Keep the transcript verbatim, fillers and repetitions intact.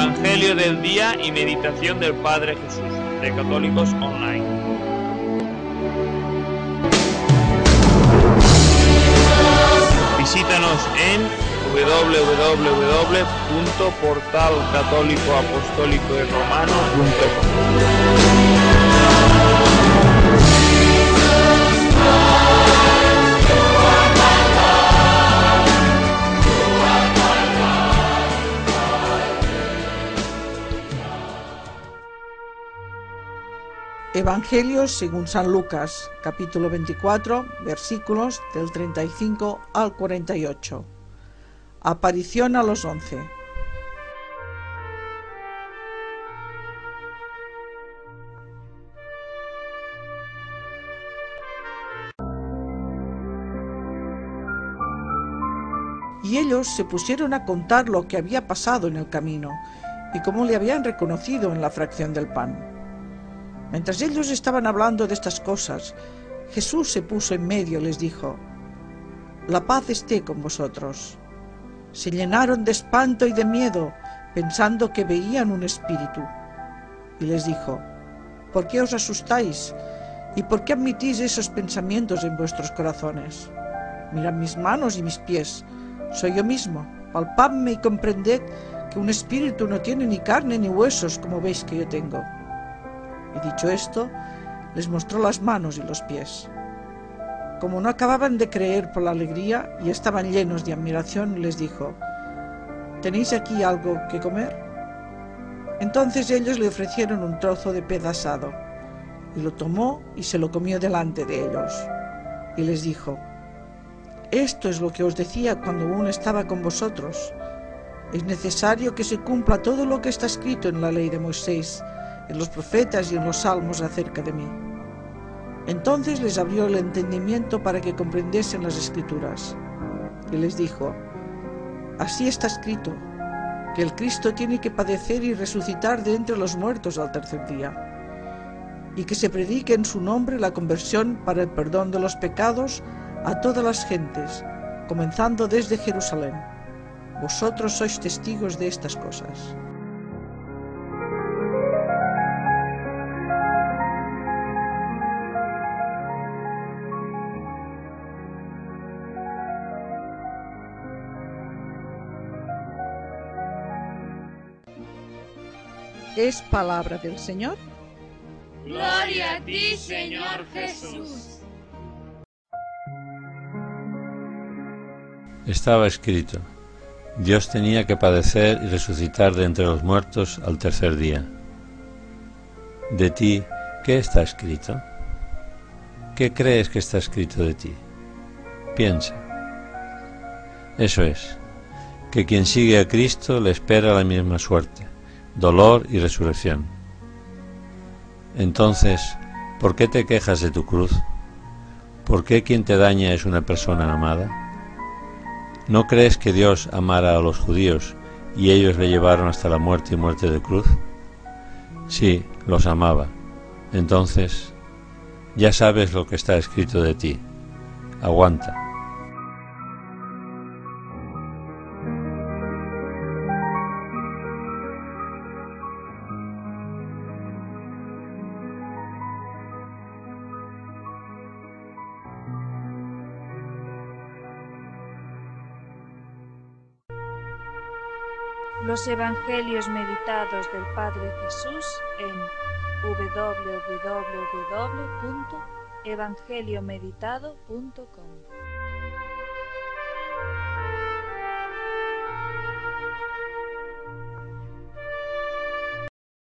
Evangelio del día y meditación del Padre Jesús, de Católicos Online. Visítanos en w w w punto portal católico apostólico y romano punto com. Evangelio según San Lucas, capítulo veinticuatro, versículos del treinta y cinco al cuarenta y ocho. Aparición a los once. Y ellos se pusieron a contar lo que había pasado en el camino y cómo le habían reconocido en la fracción del pan. Mientras ellos estaban hablando de estas cosas, Jesús se puso en medio y les dijo: «La paz esté con vosotros». Se llenaron de espanto y de miedo, pensando que veían un espíritu. Y les dijo: «¿Por qué os asustáis? ¿Y por qué admitís esos pensamientos en vuestros corazones? Mirad mis manos y mis pies, soy yo mismo. Palpadme y comprended que un espíritu no tiene ni carne ni huesos, como veis que yo tengo». Y dicho esto, les mostró las manos y los pies. Como no acababan de creer por la alegría y estaban llenos de admiración, les dijo: «¿Tenéis aquí algo que comer?». Entonces ellos le ofrecieron un trozo de pez asado, y lo tomó y se lo comió delante de ellos. Y les dijo: «Esto es lo que os decía cuando aún estaba con vosotros. Es necesario que se cumpla todo lo que está escrito en la ley de Moisés, en los profetas y en los salmos acerca de mí». Entonces les abrió el entendimiento para que comprendiesen las Escrituras. Y les dijo: «Así está escrito, que el Cristo tiene que padecer y resucitar de entre los muertos al tercer día, y que se predique en su nombre la conversión para el perdón de los pecados a todas las gentes, comenzando desde Jerusalén. Vosotros sois testigos de estas cosas». Es palabra del Señor. Gloria a ti, Señor Jesús. Estaba escrito: Dios tenía que padecer y resucitar de entre los muertos al tercer día. De ti, ¿qué está escrito? ¿Qué crees que está escrito de ti? Piensa. Eso es, que quien sigue a Cristo le espera la misma suerte, dolor y resurrección. Entonces, ¿por qué te quejas de tu cruz? ¿Por qué quien te daña es una persona amada? ¿No crees que Dios amara a los judíos y ellos le llevaron hasta la muerte y muerte de cruz? Sí, los amaba. Entonces, ya sabes lo que está escrito de ti. Aguanta. Los Evangelios meditados del Padre Jesús en w w w punto evangeliomeditado punto com.